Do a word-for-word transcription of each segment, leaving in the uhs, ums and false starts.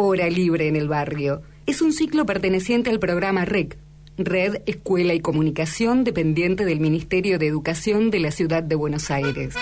Hora Libre en el Barrio. Es un ciclo perteneciente al programa R E C, Red Escuela y Comunicación, dependiente del Ministerio de Educación de la Ciudad de Buenos Aires.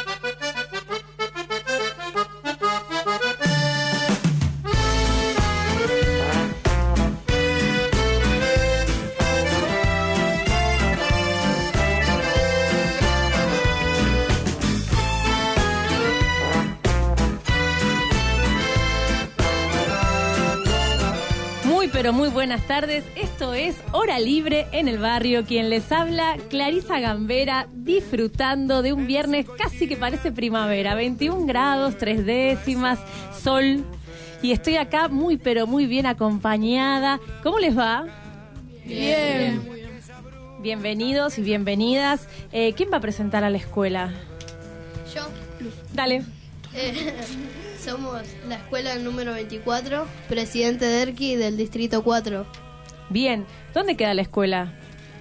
Pero muy buenas tardes, esto es Hora Libre en el Barrio. Quien les habla, Clarisa Gambera, disfrutando de un viernes casi que parece primavera, veintiún grados, tres décimas, sol, y estoy acá muy pero muy bien acompañada. ¿Cómo les va? Bien. Bienvenidos y bienvenidas. Eh, ¿Quién va a presentar a la escuela? Yo. Dale. Eh, somos la escuela número veinticuatro, presidente Derqui del distrito cuatro. Bien, ¿dónde queda la escuela?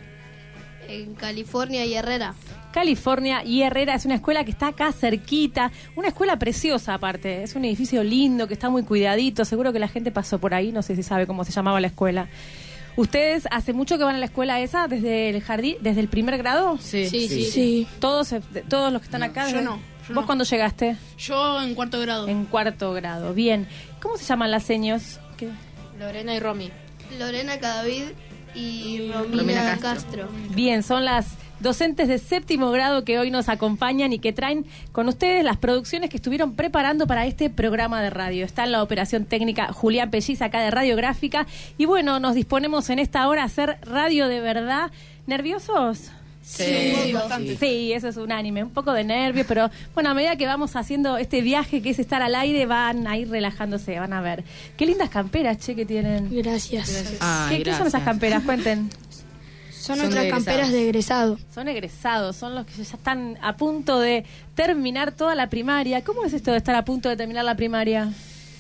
En California y Herrera. California y Herrera es una escuela que está acá cerquita, una escuela preciosa aparte, es un edificio lindo que está muy cuidadito, seguro que la gente pasó por ahí, no sé si sabe cómo se llamaba la escuela. ¿Ustedes hace mucho que van a la escuela esa, desde el jardín, desde el primer grado? Sí, sí, sí. sí. sí. ¿Todos, todos los que están no, acá? Yo no. Yo ¿Vos no. cuándo llegaste? Yo en cuarto grado. En cuarto grado, bien. ¿Cómo se llaman las seños? ¿Qué? Lorena y Romy. Lorena Cadavid y Romina, Romina Castro. Castro. Bien, son las docentes de séptimo grado que hoy nos acompañan y que traen con ustedes las producciones que estuvieron preparando para este programa de radio. Está en la operación técnica Julián Pelliz, acá de Radiográfica. Y bueno, nos disponemos en esta hora a hacer radio de verdad. ¿Nerviosos? Sí, sí, bastante. Sí, eso es unánime, un poco de nervios, pero bueno, a medida que vamos haciendo este viaje que es estar al aire, van a ir relajándose, van a ver. Qué lindas camperas, che, que tienen. Gracias. ¿Qué, Ay, ¿Qué gracias. son esas camperas? Cuenten. Son, Son nuestras de camperas de egresado. Son egresados, son los que ya están a punto de terminar toda la primaria. ¿Cómo es esto de estar a punto de terminar la primaria?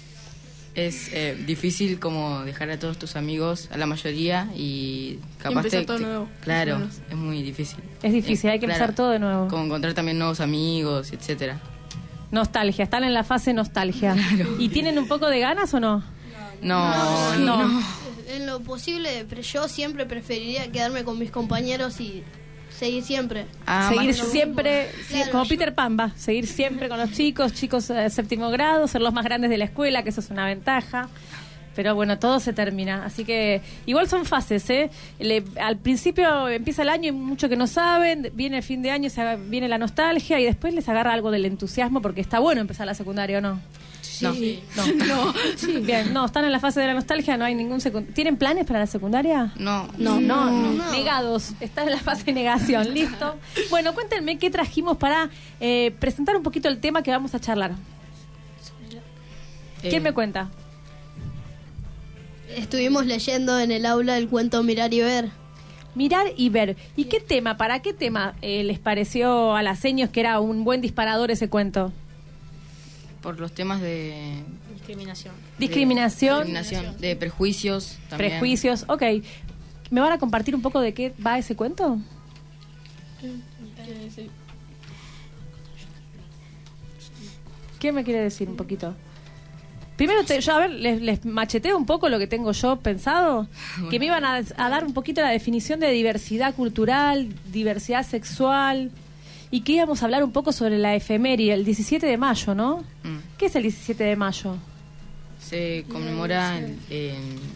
Es eh, difícil como dejar a todos tus amigos, a la mayoría, y capaz empezar te, todo te- nuevo, Claro, más o menos. es muy difícil. Es difícil, Eh, hay que claro, empezar todo de nuevo. Como encontrar también nuevos amigos, etcétera. Nostalgia, están en la fase nostalgia. ¿Y tienen un poco de ganas o no? No, No. no. En lo posible, pero yo siempre preferiría quedarme con mis compañeros y seguir siempre. Ah, seguir más- siempre, sí, Claro, como yo- Peter Pan va, seguir siempre con los chicos, chicos de séptimo grado, ser los más grandes de la escuela, que eso es una ventaja. Pero bueno, todo se termina, así que igual son fases, ¿eh? Le- al principio empieza el año y mucho que no saben, viene el fin de año, se, haga- viene la nostalgia y después les agarra algo del entusiasmo porque está bueno empezar la secundaria, ¿o no? No. No. no. Sí, bien, no, están en la fase de la nostalgia, no hay ningún secundario. ¿Tienen planes para la secundaria? No. No, no, no, No. negados. Están en la fase de negación. ¿Listo? Bueno, cuéntenme qué trajimos para eh, presentar un poquito el tema que vamos a charlar. ¿Quién Eh, me cuenta? Estuvimos leyendo en el aula el cuento Mirar y Ver. Mirar y ver. ¿Y qué tema, para qué tema eh, les pareció a las seños que era un buen disparador ese cuento? Por los temas de... Discriminación. Discriminación, discriminación, de prejuicios también. prejuicios. Ok. ¿Me van a compartir un poco de qué va ese cuento? ¿Qué me quiere decir un poquito? Primero, te, yo a ver, les, les macheteo un poco lo que tengo yo pensado, que me iban a, a dar un poquito la definición de diversidad cultural, diversidad sexual, y que íbamos a hablar un poco sobre la efeméride, el diecisiete de mayo, ¿no? Mm. ¿Qué es el diecisiete de mayo? Se conmemora eh,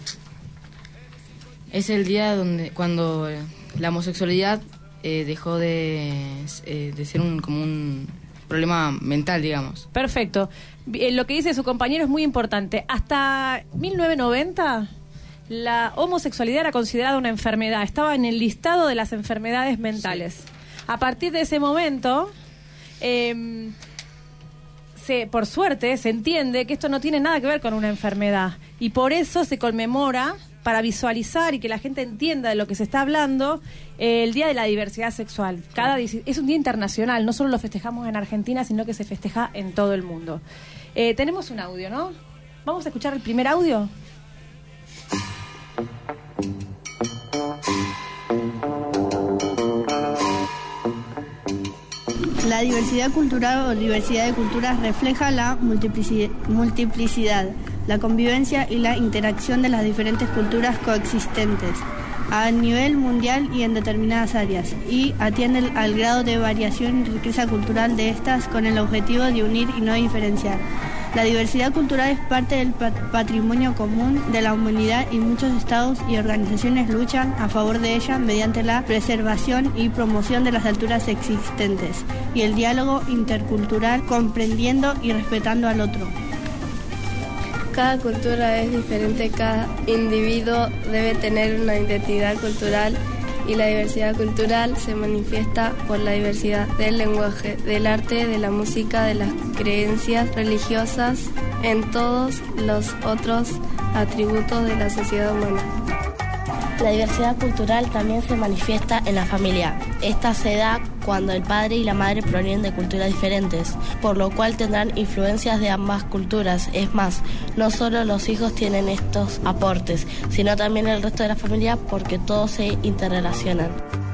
es el día donde cuando la homosexualidad eh, dejó de, eh, de ser un como un problema mental, digamos. Perfecto. Eh, Lo que dice su compañero es muy importante. Hasta mil novecientos noventa la homosexualidad era considerada una enfermedad, estaba en el listado de las enfermedades mentales. Sí. A partir de ese momento, eh, se, por suerte, se entiende que esto no tiene nada que ver con una enfermedad y por eso se conmemora, para visualizar y que la gente entienda de lo que se está hablando, eh, el Día de la Diversidad Sexual. Cada es un día internacional, no solo lo festejamos en Argentina, sino que se festeja en todo el mundo. Eh, tenemos un audio, ¿no? Vamos a escuchar el primer audio. La diversidad cultural o diversidad de culturas refleja la multiplici- multiplicidad, la convivencia y la interacción de las diferentes culturas coexistentes a nivel mundial y en determinadas áreas, y atiende al grado de variación y riqueza cultural de estas con el objetivo de unir y no diferenciar. La diversidad cultural es parte del patrimonio común de la humanidad y muchos estados y organizaciones luchan a favor de ella mediante la preservación y promoción de las alturas existentes y el diálogo intercultural, comprendiendo y respetando al otro. Cada cultura es diferente, cada individuo debe tener una identidad cultural y la diversidad cultural se manifiesta por la diversidad del lenguaje, del arte, de la música, de las creencias religiosas, en todos los otros atributos de la sociedad humana. La diversidad cultural también se manifiesta en la familia. Esta se da cuando el padre y la madre provienen de culturas diferentes, por lo cual tendrán influencias de ambas culturas. Es más, no solo los hijos tienen estos aportes, sino también el resto de la familia, porque todos se interrelacionan.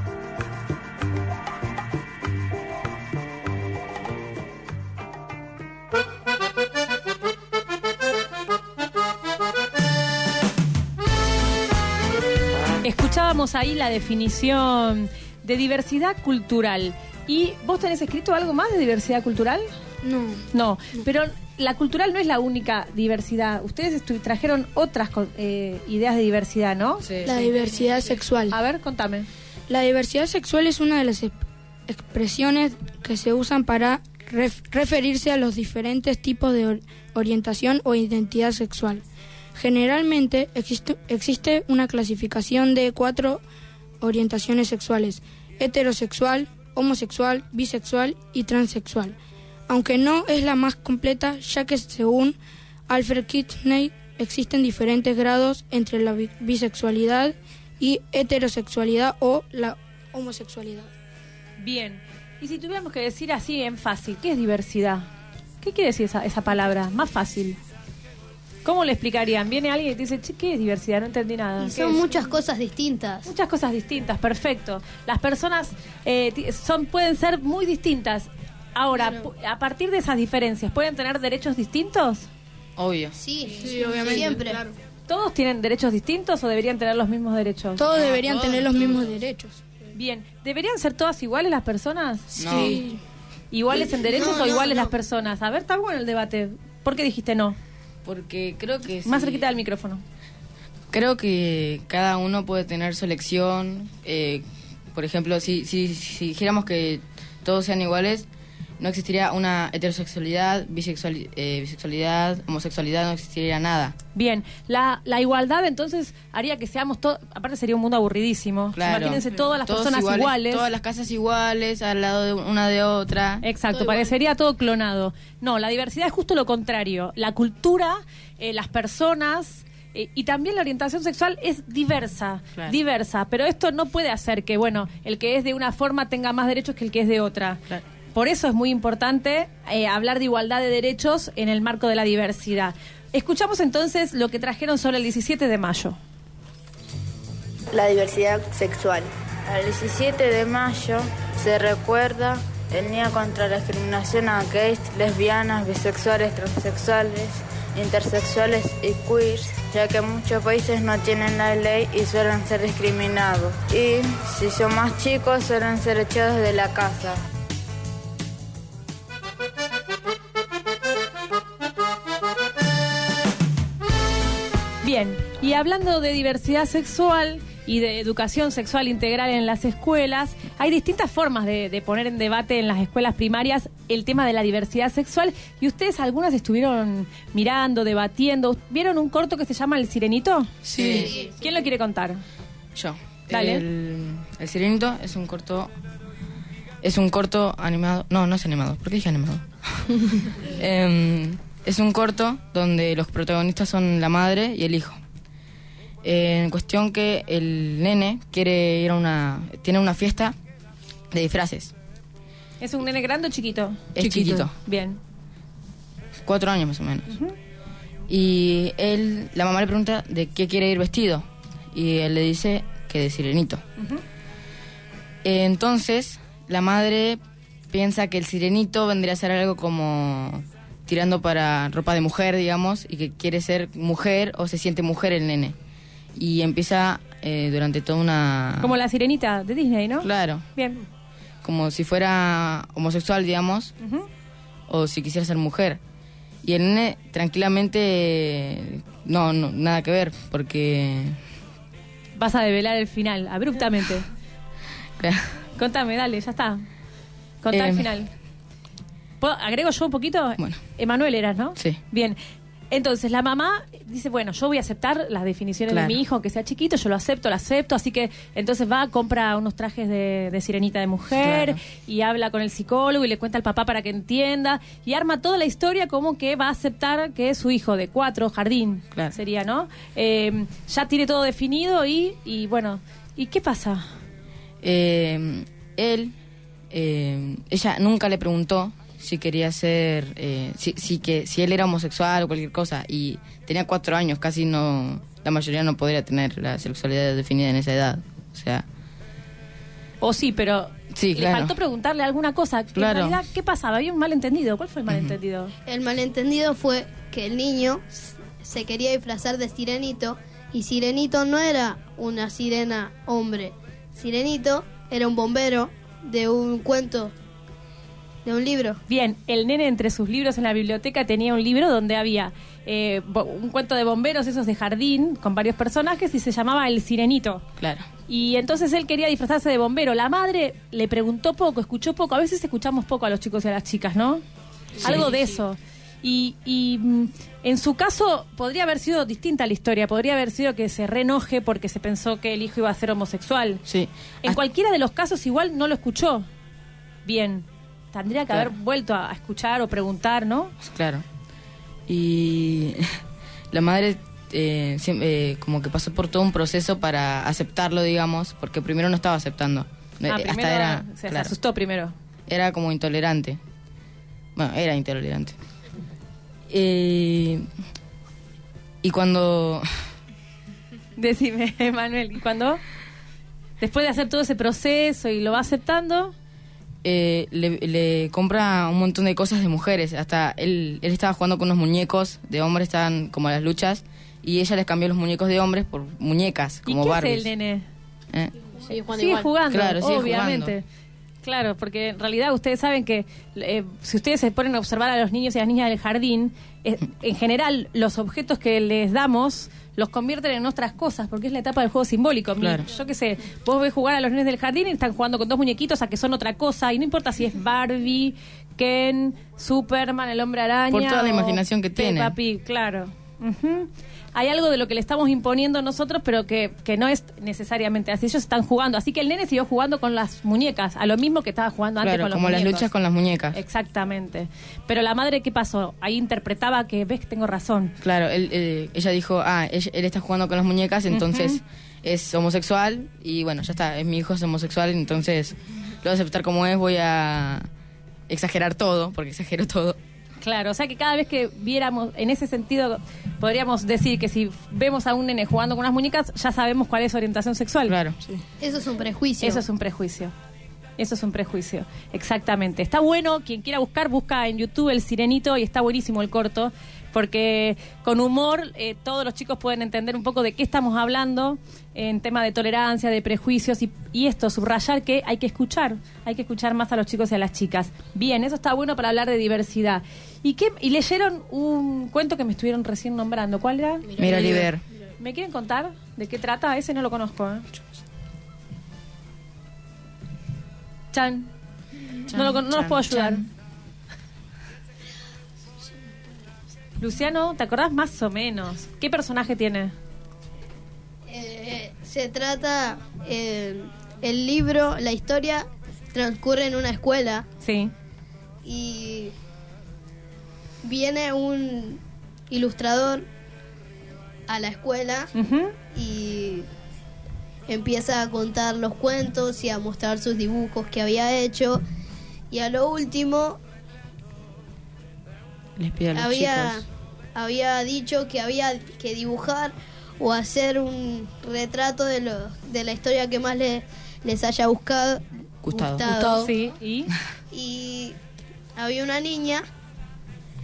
Escuchábamos ahí la definición de diversidad cultural. ¿Y vos tenés escrito algo más de diversidad cultural? No. No, pero la cultural no es la única diversidad. Ustedes trajeron otras eh, ideas de diversidad, ¿no? Sí, la sí. diversidad sexual. A ver, contame. La diversidad sexual es una de las exp- expresiones que se usan para ref- referirse a los diferentes tipos de or- orientación o identidad sexual. Generalmente existe, existe una clasificación de cuatro orientaciones sexuales: heterosexual, homosexual, bisexual y transexual, aunque no es la más completa, ya que según Alfred Kinsey existen diferentes grados entre la bi- bisexualidad y heterosexualidad o la homosexualidad. Bien, y si tuviéramos que decir así en fácil, ¿qué es diversidad? ¿Qué quiere decir esa, esa palabra? Más fácil. ¿Cómo le explicarían? Viene alguien y te dice, che, ¿qué es diversidad? No entendí nada. Y son muchas cosas distintas. Muchas cosas distintas, perfecto. Las personas eh, son pueden ser muy distintas. Ahora, claro. A partir de esas diferencias, ¿pueden tener derechos distintos? Obvio. Sí, sí, sí obviamente. Siempre. Claro. ¿Todos tienen derechos distintos o deberían tener los mismos derechos? Todos no, deberían todos, tener los todos. mismos derechos. Bien, ¿deberían ser todas iguales las personas? No. Sí. ¿Iguales en derechos no, o iguales no, no. las personas? A ver, está bueno el debate. ¿Por qué dijiste no? Porque creo que... Más sí. cerquita del micrófono. Creo que cada uno puede tener su elección. Eh, por ejemplo, si, si, si dijéramos que todos sean iguales, no existiría una heterosexualidad, bisexual, eh, bisexualidad, homosexualidad, no existiría nada. Bien, la, la igualdad entonces haría que seamos todos... Aparte sería un mundo aburridísimo. Claro. Imagínense todas las Todos personas iguales, iguales. Todas las casas iguales, al lado de una de otra. Exacto, todo parecería todo clonado. No, la diversidad es justo lo contrario. La cultura, eh, las personas... Eh, y también la orientación sexual es diversa, claro. diversa, pero esto no puede hacer que, bueno, el que es de una forma tenga más derechos que el que es de otra. Claro. Por eso es muy importante eh, hablar de igualdad de derechos en el marco de la diversidad. Escuchamos entonces lo que trajeron sobre el diecisiete de mayo. La diversidad sexual. El diecisiete de mayo se recuerda el Día contra la Discriminación a gays, lesbianas, bisexuales, transexuales, intersexuales y queers, ya que muchos países no tienen la ley y suelen ser discriminados. Y si son más chicos, suelen ser echados de la casa. Bien, y hablando de diversidad sexual y de educación sexual integral en las escuelas, hay distintas formas de, de poner en debate en las escuelas primarias el tema de la diversidad sexual, y ustedes algunas estuvieron mirando, debatiendo. ¿Vieron un corto que se llama El Sirenito? Sí. sí. ¿Quién lo quiere contar? Yo. Dale. El, el Sirenito es un corto... Es un corto animado... No, no es animado. ¿Por qué dije animado? eh, es un corto donde los protagonistas son la madre y el hijo. Eh, en cuestión que el nene quiere ir a una... Tiene una fiesta de disfraces. ¿Es un nene grande o chiquito? Es chiquito. chiquito. Bien. Cuatro años más o menos. Uh-huh. Y él... La mamá le pregunta de qué quiere ir vestido. Y él le dice que de sirenito. Uh-huh. Eh, entonces... La madre piensa que el sirenito vendría a ser algo como tirando para ropa de mujer, digamos, y que quiere ser mujer o se siente mujer el nene. Y empieza eh, durante toda una... Como la sirenita de Disney, ¿no? Claro. Bien. Como si fuera homosexual, digamos, uh-huh. o si quisiera ser mujer. Y el nene tranquilamente, no, no, nada que ver, porque... Vas a develar el final, abruptamente. Claro. Contame, dale, ya está. Contá eh, el final. ¿Puedo, ¿Agrego yo un poquito? Bueno. Emanuel eras, ¿no? Sí. Bien. Entonces, la mamá dice, bueno, yo voy a aceptar las definiciones claro. de mi hijo, aunque sea chiquito, yo lo acepto, lo acepto, así que entonces va, compra unos trajes de, de sirenita de mujer claro. y habla con el psicólogo y le cuenta al papá para que entienda y arma toda la historia como que va a aceptar que es su hijo de cuatro, jardín, claro. sería, ¿no? Eh, ya tiene todo definido y, y bueno, ¿y qué pasa? Eh, él, eh, ella nunca le preguntó si quería ser, eh, si, si, que, si él era homosexual o cualquier cosa, y tenía cuatro años, casi no, la mayoría no podría tener la sexualidad definida en esa edad, o sea... O sí, pero sí, le claro. faltó preguntarle alguna cosa, claro. en realidad, ¿qué pasaba? Había un malentendido, ¿cuál fue el malentendido? Uh-huh. El malentendido fue que el niño se quería disfrazar de sirenito, y sirenito no era una sirena hombre, sirenito era un bombero de un cuento... De un libro. Bien, el nene entre sus libros en la biblioteca tenía un libro donde había eh, un cuento de bomberos, esos de jardín, con varios personajes, y se llamaba El Sirenito. Claro. Y entonces él quería disfrazarse de bombero. La madre le preguntó poco, escuchó poco. A veces escuchamos poco a los chicos y a las chicas, ¿no? Sí, algo de eso. Y, y en su caso podría haber sido distinta la historia. Podría haber sido que se reenoje porque se pensó que el hijo iba a ser homosexual. Sí. En Hasta... cualquiera de los casos igual no lo escuchó bien. Tendría que claro. haber vuelto a escuchar o preguntar, ¿no? Claro. Y la madre eh, siempre, eh, como que pasó por todo un proceso para aceptarlo, digamos, porque primero no estaba aceptando. Ah, Hasta primero era, se, claro, se asustó primero. Era como intolerante. Bueno, era intolerante. Eh, y cuando... Decime, Manuel, ¿y cuando? Después de hacer todo ese proceso y lo va aceptando... Eh, le, le compra un montón de cosas de mujeres. Hasta él, él estaba jugando con unos muñecos de hombres, estaban como las luchas, y ella les cambió los muñecos de hombres por muñecas, como ¿Y qué Barbies. hace el nene? ¿Eh? Sigue jugando, sigue jugando claro, sigue obviamente. Jugando. Claro, porque en realidad ustedes saben que eh, si ustedes se ponen a observar a los niños y a las niñas del jardín, eh, en general los objetos que les damos los convierten en otras cosas, porque es la etapa del juego simbólico. Claro. Yo qué sé, vos ves jugar a los niños del jardín y están jugando con dos muñequitos a que son otra cosa, y no importa si es Barbie, Ken, Superman, el Hombre Araña... Por toda la imaginación que tiene. Peppa Pig, claro. Uh-huh. Hay algo de lo que le estamos imponiendo nosotros, pero que, que no es necesariamente así. Ellos están jugando. Así que el nene siguió jugando con las muñecas, a lo mismo que estaba jugando antes claro, con los como muñecos. las luchas con las muñecas. Exactamente. Pero la madre, ¿qué pasó? Ahí interpretaba que, ves que tengo razón. Claro, él, él, ella dijo, ah, él, él está jugando con las muñecas, entonces uh-huh. es homosexual, y bueno, ya está, es mi hijo es homosexual, entonces lo voy a aceptar como es, voy a exagerar todo, porque exagero todo. Claro, o sea que cada vez que viéramos, en ese sentido, podríamos decir que si vemos a un nene jugando con unas muñecas, ya sabemos cuál es su orientación sexual. Claro. Sí. Eso es un prejuicio. Eso es un prejuicio. Eso es un prejuicio, exactamente. Está bueno, quien quiera buscar, busca en YouTube El Sirenito, y está buenísimo el corto, porque con humor eh, todos los chicos pueden entender un poco de qué estamos hablando en tema de tolerancia, de prejuicios, y, y esto, subrayar que hay que escuchar, hay que escuchar más a los chicos y a las chicas. Bien, eso está bueno para hablar de diversidad. ¿Y qué? Y leyeron un cuento que me estuvieron recién nombrando. ¿Cuál era? Mira, Liber. ¿Me quieren contar de qué trata? Ese no lo conozco, ¿eh? Chan. Chan no, lo, no Chan, los puedo ayudar. Chan. Luciano, ¿te acordás más o menos? ¿Qué personaje tiene? Eh, se trata... Eh, el libro, la historia transcurre en una escuela. Sí. Y viene un ilustrador a la escuela uh-huh. y empieza a contar los cuentos y a mostrar sus dibujos que había hecho, y a lo último les pido a los había chicos. había dicho que había que dibujar o hacer un retrato de lo, de la historia que más le, les haya buscado, gustado, gustado. Sí, y y había una niña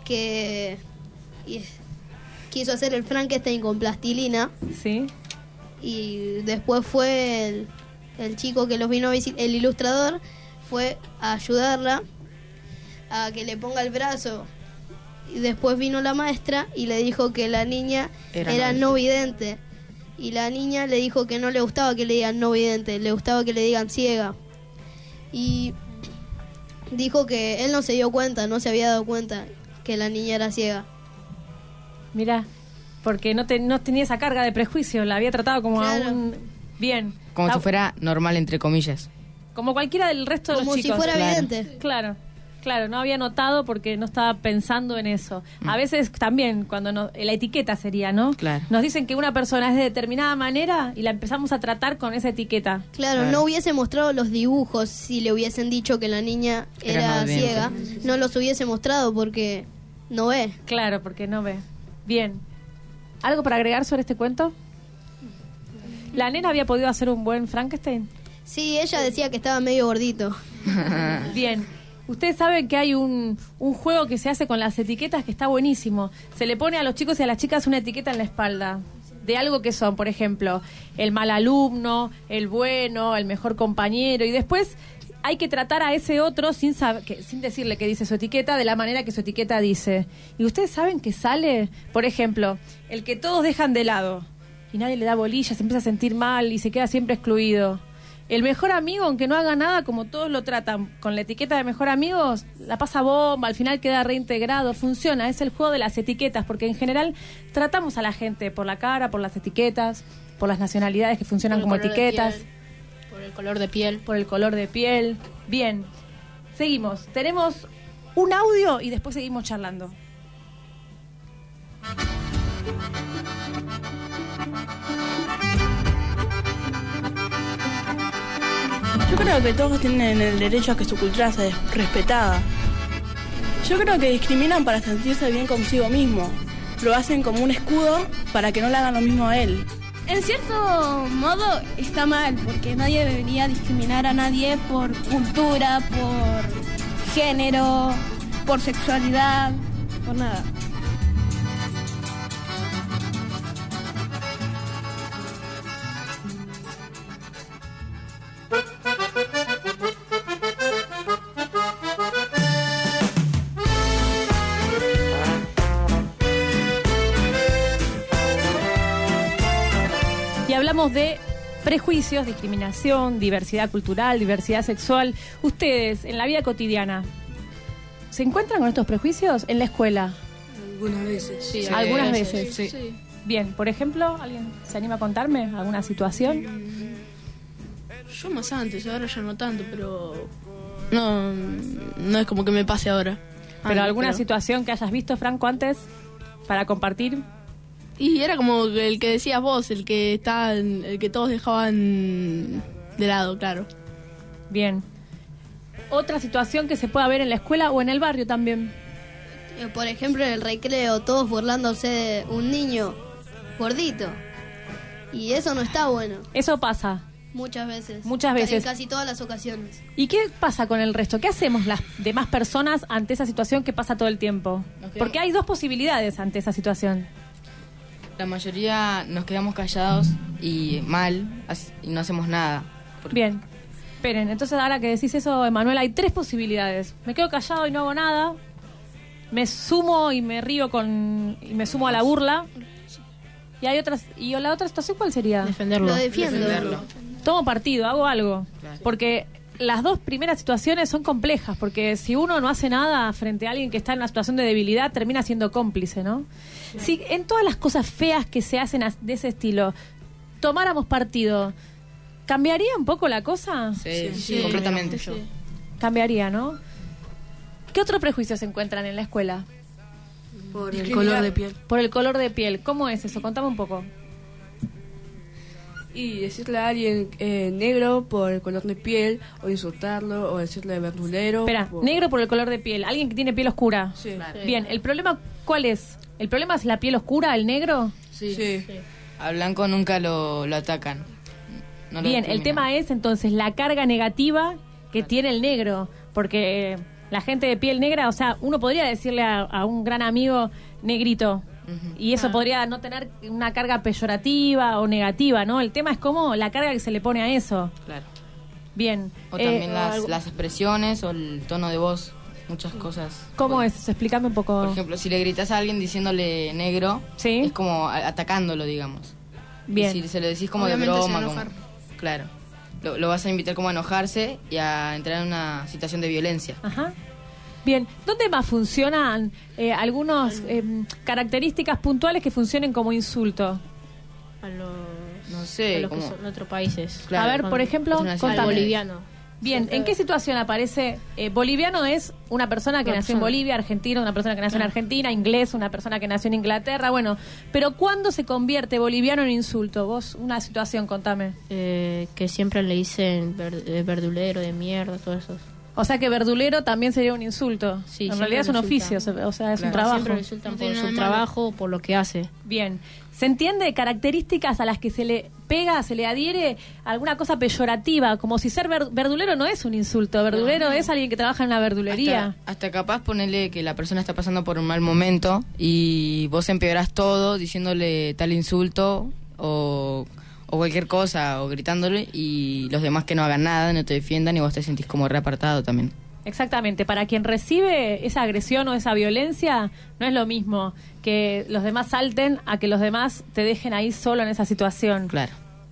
que y, quiso hacer el Frankenstein con plastilina. Sí. Y después fue el, el chico que los vino a visitar, el ilustrador, fue a ayudarla a que le ponga el brazo. Y después vino la maestra y le dijo que la niña era, era no vidente. Y la niña le dijo que no le gustaba que le digan no vidente, le gustaba que le digan ciega. Y dijo que él no se dio cuenta, no se había dado cuenta que la niña era ciega. Mirá, porque no, te, no tenía esa carga de prejuicio, la había tratado como Claro. a un... Bien. Como Ah, si fuera normal, entre comillas. Como cualquiera del resto de Como los si chicos. fuera Claro. vidente. Claro, claro, no había notado porque no estaba pensando en eso. A veces también, cuando no, la etiqueta sería, ¿no? Claro. Nos dicen que una persona es de determinada manera y la empezamos a tratar con esa etiqueta. Claro, Claro. no hubiese mostrado los dibujos si le hubiesen dicho que la niña Era era, no vidente. ciega. No los hubiese mostrado porque no ve. Claro, porque no ve. Bien. ¿Algo para agregar sobre este cuento? ¿La nena había podido hacer un buen Frankenstein? Sí, ella decía que estaba medio gordito. Bien. Ustedes saben que hay un, un juego que se hace con las etiquetas que está buenísimo. Se le pone a los chicos y a las chicas una etiqueta en la espalda de algo que son, por ejemplo, el mal alumno, el bueno, el mejor compañero, y después hay que tratar a ese otro sin sab- que, sin decirle que dice su etiqueta de la manera que su etiqueta dice. Y ustedes saben que sale, por ejemplo, el que todos dejan de lado y nadie le da bolilla, se empieza a sentir mal y se queda siempre excluido. El mejor amigo, aunque no haga nada, como todos lo tratan con la etiqueta de mejor amigo, la pasa bomba, al final queda reintegrado, funciona, es el juego de las etiquetas, porque en general tratamos a la gente por la cara, por las etiquetas, por las nacionalidades que funcionan como Por el color de etiquetas, piel, por el color de piel. por el color de piel. Bien, seguimos, tenemos un audio y después seguimos charlando. Yo creo que todos tienen el derecho a que su cultura sea respetada. Yo creo que discriminan para sentirse bien consigo mismo. Lo hacen como un escudo para que no le hagan lo mismo a él. En cierto modo está mal, porque nadie debería discriminar a nadie por cultura, por género, por sexualidad, por nada. Y hablamos de prejuicios, discriminación, diversidad cultural, diversidad sexual. Ustedes, en la vida cotidiana, ¿se encuentran con estos prejuicios en la escuela? Algunas veces. Sí, algunas veces. Sí. Sí. Bien, por ejemplo, ¿alguien se anima a contarme alguna situación? Yo más antes, ahora ya no tanto, pero no, no es como que me pase ahora. ¿Pero Ah, alguna pero- situación que hayas visto, Franco, antes para compartir? Y era como el que decías vos, el que está, el que todos dejaban de lado, claro. Bien. ¿Otra situación que se pueda ver en la escuela o en el barrio también? Eh, Por ejemplo, en el recreo, todos burlándose de un niño gordito. Y eso no está bueno. Eso pasa. Muchas veces. Muchas En veces. casi todas las ocasiones. ¿Y qué pasa con el resto? ¿Qué hacemos las demás personas ante esa situación que pasa todo el tiempo? Porque hay dos posibilidades ante esa situación. La mayoría nos quedamos callados y mal, así- y no hacemos nada. Bien. Esperen, entonces ahora que decís eso, Emanuel, hay tres posibilidades. Me quedo callado y no hago nada. Me sumo y me río con... y me sumo a la burla. Y hay otras... ¿Y la otra situación cuál sería? Defenderlo. Lo defiendo. Defenderlo. Tomo partido, hago algo. Porque las dos primeras situaciones son complejas, porque si uno no hace nada frente a alguien que está en una situación de debilidad, termina siendo cómplice, ¿no? Si en todas las cosas feas que se hacen as- de ese estilo, tomáramos partido, ¿cambiaría un poco la cosa? Sí, sí, completamente. Sí. Cambiaría, ¿no? ¿Qué otros prejuicios se encuentran en la escuela? Por el color de piel. Por el color de piel. ¿Cómo es eso? Contame un poco. Y decirle a alguien eh, negro por el color de piel, o insultarlo, o decirle verdulero. Espera, por- negro por el color de piel. Alguien que tiene piel oscura. Sí. Bien, ¿el problema cuál es? ¿El problema es la piel oscura, el negro? Sí. Sí. A blanco nunca lo, lo atacan. No lo Bien, el discriminan. tema es entonces la carga negativa que tiene el negro, porque eh, La gente de piel negra, o sea, uno podría decirle a, a un gran amigo negrito, uh-huh. y eso ah. podría no tener una carga peyorativa o negativa, ¿no? El tema es cómo la carga que se le pone a eso. Claro. Bien. O también eh, las, algo... las expresiones o el tono de voz, muchas cosas. ¿Cómo es eso? Explícame un poco. Por ejemplo, si le gritas a alguien diciéndole negro, ¿sí? es como a- atacándolo, digamos. Bien. Y si se lo decís como Obviamente de broma, se va a como, enojar. claro. Lo, lo vas a invitar como a enojarse y a entrar en una situación de violencia. Ajá. Bien, ¿dónde más funcionan eh, algunas eh, características puntuales que funcionen como insulto? A los, no sé, a los como... que son de otros países. Claro, a ver, por ejemplo, al boliviano. Bien, ¿en qué situación aparece? Eh, boliviano es una persona que una nació en persona. Bolivia, argentino, una persona que nació en Argentina, inglés, una persona que nació en Inglaterra, bueno, pero ¿cuándo se convierte boliviano en insulto? Vos, una situación, contame. Eh, que siempre le dicen ver- eh, verdulero de mierda, todo eso. O sea que verdulero también sería un insulto. Sí, en realidad es un siempre oficio, insultan. o sea, es Claro, un trabajo. siempre lo insultan No por tiene su nada de malo. trabajo, por lo que hace. Bien. ¿Se entiende características a las que se le pega, se le adhiere alguna cosa peyorativa? Como si ser ver- verdulero no es un insulto. Verdulero No, no. es alguien que trabaja en la verdulería. Hasta, hasta capaz ponerle que la persona está pasando por un mal momento y vos empeorás todo diciéndole tal insulto o, o cualquier cosa o gritándole y los demás que no hagan nada, no te defiendan y vos te sentís como reapartado también. Exactamente. Para quien recibe esa agresión o esa violencia, no es lo mismo que los demás salten a que los demás te dejen ahí solo en esa situación. Claro.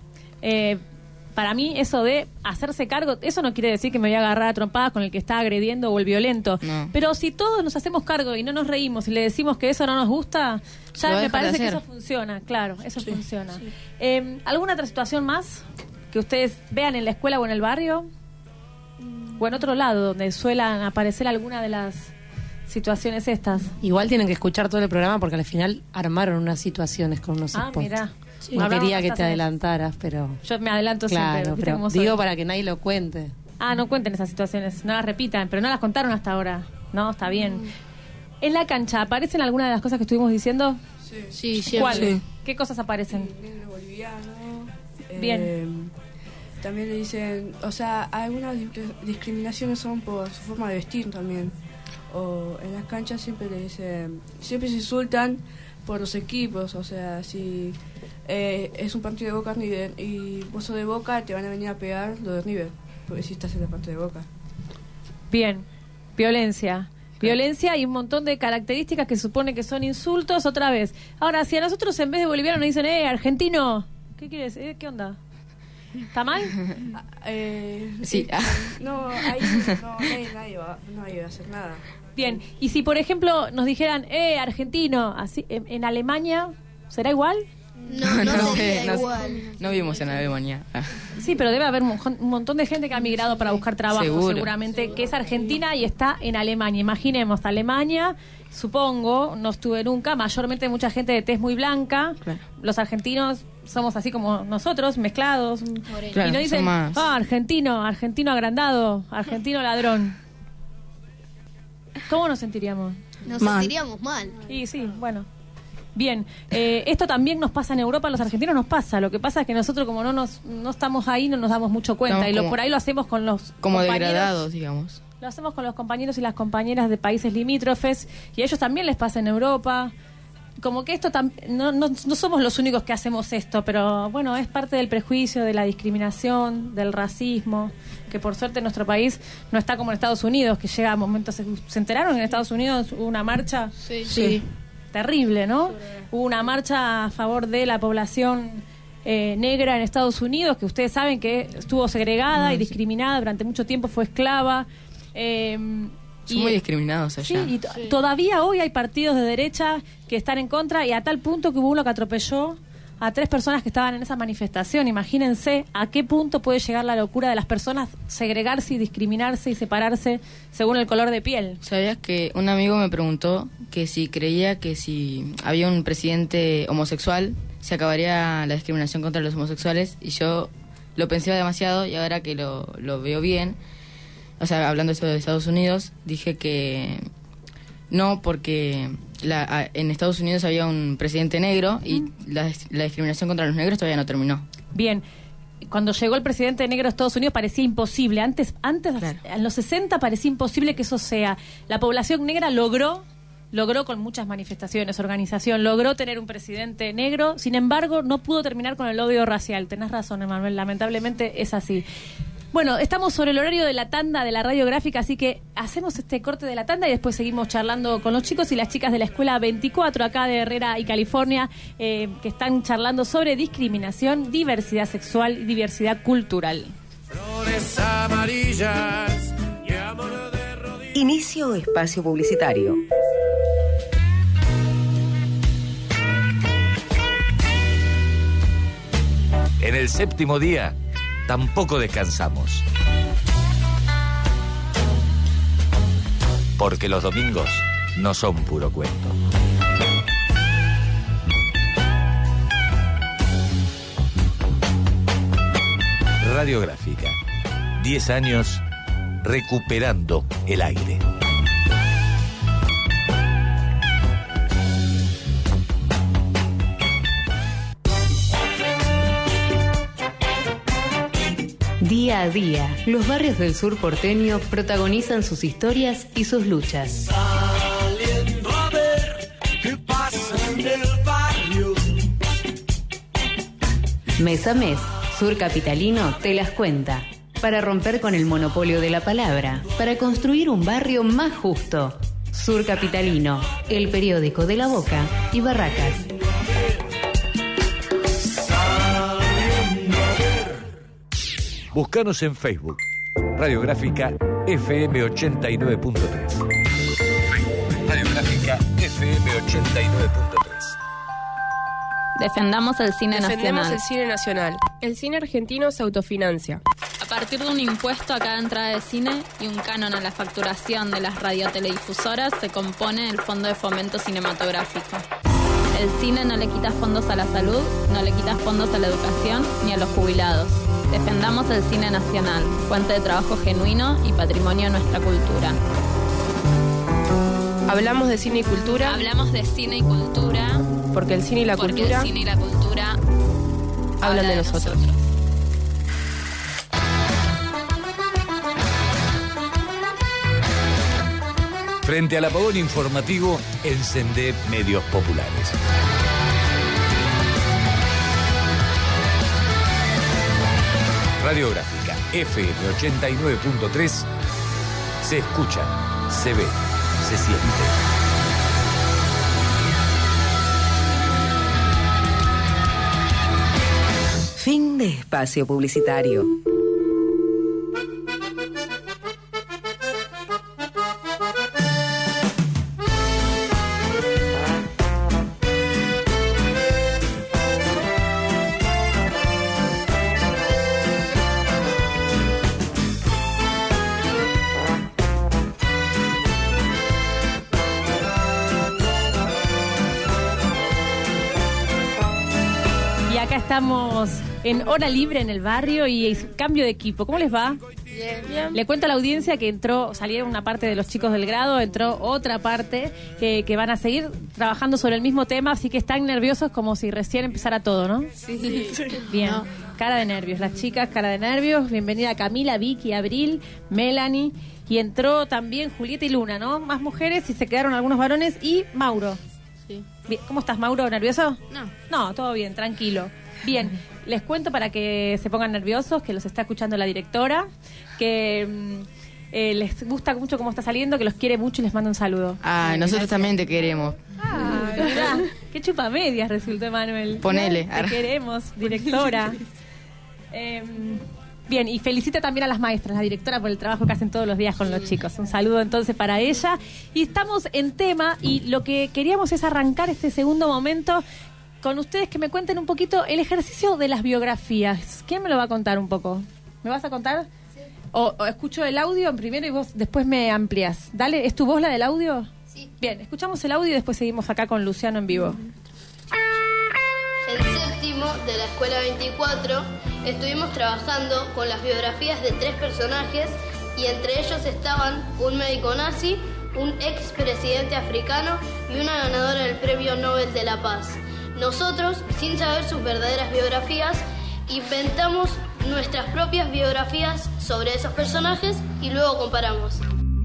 Eh, para mí eso de hacerse cargo, eso no quiere decir que me voy a agarrar a trompadas con el que está agrediendo o el violento. No. Pero si todos nos hacemos cargo y no nos reímos y le decimos que eso no nos gusta, Se va ya a me dejar de parece que hacer. eso funciona. Claro, eso funciona. Eh, ¿Alguna otra situación más que ustedes vean en la escuela o en el barrio? O en otro lado, donde suelan aparecer alguna de las situaciones estas. Igual tienen que escuchar todo el programa porque al final armaron unas situaciones con unos Ah, spots. mirá. No Hablamos quería que hasta te hace- adelantaras, pero... Yo me adelanto Claro, siempre. ¿viste pero cómo soy? digo para que nadie lo cuente. Ah, no cuenten esas situaciones, no las repitan, pero no las contaron hasta ahora. No, está bien. En la cancha, ¿aparecen algunas de las cosas que estuvimos diciendo? Sí, siempre. ¿Cuál? Sí. ¿Qué cosas aparecen? Negro boliviano. Bien. eh, también le dicen, o sea, algunas di- discriminaciones son por su forma de vestir también. O en las canchas siempre le dicen, siempre se insultan por los equipos, o sea, si eh, es un partido de Boca River y vos sos de Boca, te van a venir a pegar lo de River, porque si estás en la parte de Boca. Bien. Violencia. Violencia y un montón de características que supone que son insultos otra vez. Ahora, si a nosotros en vez de boliviano nos dicen, eh, argentino, ¿qué quieres? Eh, ¿Qué onda? ¿Está mal? Eh, Sí. No, ahí no, nadie, nadie, va, nadie va a hacer nada. Bien. Y si, por ejemplo, nos dijeran, eh, argentino, así en, en Alemania, ¿será igual? No, no sé, sería no sé. igual. No vivimos en Alemania. Ah. Sí, pero debe haber un, mon- un montón de gente que ha migrado para buscar trabajo, Seguro. seguramente, que es argentina y está en Alemania. Imaginemos, Alemania, supongo, no estuve nunca, mayormente mucha gente de tez muy blanca. Claro. Los argentinos somos así como nosotros, mezclados. Claro, y nos dicen, son más- ah, argentino, argentino agrandado, argentino ladrón. ¿Cómo nos sentiríamos? Nos Mal. sentiríamos mal. Y sí, bueno. Bien, eh, esto también nos pasa en Europa, a los argentinos nos pasa. Lo que pasa es que nosotros como no nos no estamos ahí, no nos damos mucho cuenta. Estamos y lo, como- por ahí lo hacemos con los Como compañeros. degradados, digamos. Lo hacemos con los compañeros y las compañeras de países limítrofes y a ellos también les pasa en Europa. Como que esto tam- no, no, no somos los únicos que hacemos esto, pero bueno, es parte del prejuicio, de la discriminación, del racismo, que por suerte en nuestro país no está como en Estados Unidos, que llega a momentos... ¿Se enteraron que en Estados Unidos hubo una marcha? Sí. Sí. Terrible, ¿no? Hubo una marcha a favor de la población eh, negra en Estados Unidos, que ustedes saben que estuvo segregada y discriminada durante mucho tiempo, fue esclava. Eh, Son y- muy discriminados Sí, allá. y to- todavía hoy hay partidos de derecha que están en contra y a tal punto que hubo uno que atropelló a tres personas que estaban en esa manifestación. Imagínense a qué punto puede llegar la locura de las personas segregarse y discriminarse y separarse según el color de piel. ¿Sabías que un amigo me preguntó que si creía que si había un presidente homosexual se acabaría la discriminación contra los homosexuales? Y yo lo pensé demasiado y ahora que lo, lo veo bien, o sea, hablando eso de Estados Unidos, dije que no, porque la, a- en Estados Unidos había un presidente negro y la, la discriminación contra los negros todavía no terminó. Bien, cuando llegó el presidente negro a Estados Unidos parecía imposible. Antes, antes claro. en los sesenta parecía imposible que eso sea. La población negra logró, logró con muchas manifestaciones, organización, logró tener un presidente negro. Sin embargo, no pudo terminar con el odio racial. Tenés razón, Emanuel, lamentablemente es así. Bueno, estamos sobre el horario de la tanda de la radiográfica, así que hacemos este corte de la tanda y después seguimos charlando con los chicos y las chicas de la Escuela veinticuatro, acá de Herrera y California, eh, que están charlando sobre discriminación, diversidad sexual y diversidad cultural. Flores amarillas y amor de rodillas. Inicio espacio publicitario. En el séptimo día tampoco descansamos. Porque los domingos no son puro cuento. Radiográfica. Diez años recuperando el aire. Día a día, los barrios del sur porteño protagonizan sus historias y sus luchas. Saliendo a ver qué pasa en el barrio. Mes a mes, Sur Capitalino te las cuenta. Para romper con el monopolio de la palabra, para construir un barrio más justo. Sur Capitalino, el periódico de La Boca y Barracas. Búscanos en Facebook, Radiográfica F M ochenta y nueve punto tres. Radiográfica F M ochenta y nueve punto tres. Defendamos el cine Defendemos nacional. el cine nacional. El cine argentino se autofinancia. A partir de un impuesto a cada entrada de cine y un canon a la facturación de las radioteledifusoras se compone el Fondo de Fomento Cinematográfico. El cine no le quita fondos a la salud, no le quita fondos a la educación ni a los jubilados. Defendamos el cine nacional, fuente de trabajo genuino y patrimonio de nuestra cultura. Hablamos de cine y cultura. Hablamos de cine y cultura. Porque el cine y la porque cultura. el cine y la cultura hablan, hablan de nosotros. nosotros. Frente al apagón informativo, encendé medios populares. Radiográfica F M ochenta y nueve punto tres se escucha, se ve, se siente. Fin de espacio publicitario. Estamos en hora libre en el barrio y cambio de equipo. ¿Cómo les va? Bien, bien. Le cuento a la audiencia que entró, salieron una parte de los chicos del grado, entró otra parte que, que van a seguir trabajando sobre el mismo tema, así que están nerviosos como si recién empezara todo, ¿no? Sí. Bien, No. Cara de nervios, las chicas, cara de nervios. Bienvenida Camila, Vicky, Abril, Melanie. Y entró también Julieta y Luna, ¿no? Más mujeres y se quedaron algunos varones y Mauro. Sí. Bien. ¿Cómo estás, Mauro? ¿Nervioso? No. No, todo bien, tranquilo. Bien, les cuento para que se pongan nerviosos, que los está escuchando la directora, que mm, eh, les gusta mucho cómo está saliendo, que los quiere mucho y les manda un saludo. Ah, Ay, nosotros gracias. también te queremos. Ah, mirá, qué chupamedias resultó, Manuel. Ponele. Te queremos, directora. Eh, bien, y felicita también a las maestras, la directora, por el trabajo que hacen todos los días con los chicos. Un saludo entonces para ella. Y estamos en tema y lo que queríamos es arrancar este segundo momento con ustedes, que me cuenten un poquito el ejercicio de las biografías. ¿Quién me lo va a contar un poco? ¿Me vas a contar? Sí. O, o escucho el audio primero y vos después me ampliás. Dale, ¿es tu voz la del audio? Sí. Bien, escuchamos el audio y después seguimos acá con Luciano en vivo. En séptimo de la Escuela veinticuatro estuvimos trabajando con las biografías de tres personajes y entre ellos estaban un médico nazi, un expresidente africano y una ganadora del Premio Nobel de la Paz. Nosotros, sin saber sus verdaderas biografías, Inventamos nuestras propias biografías sobre esos personajes y luego comparamos.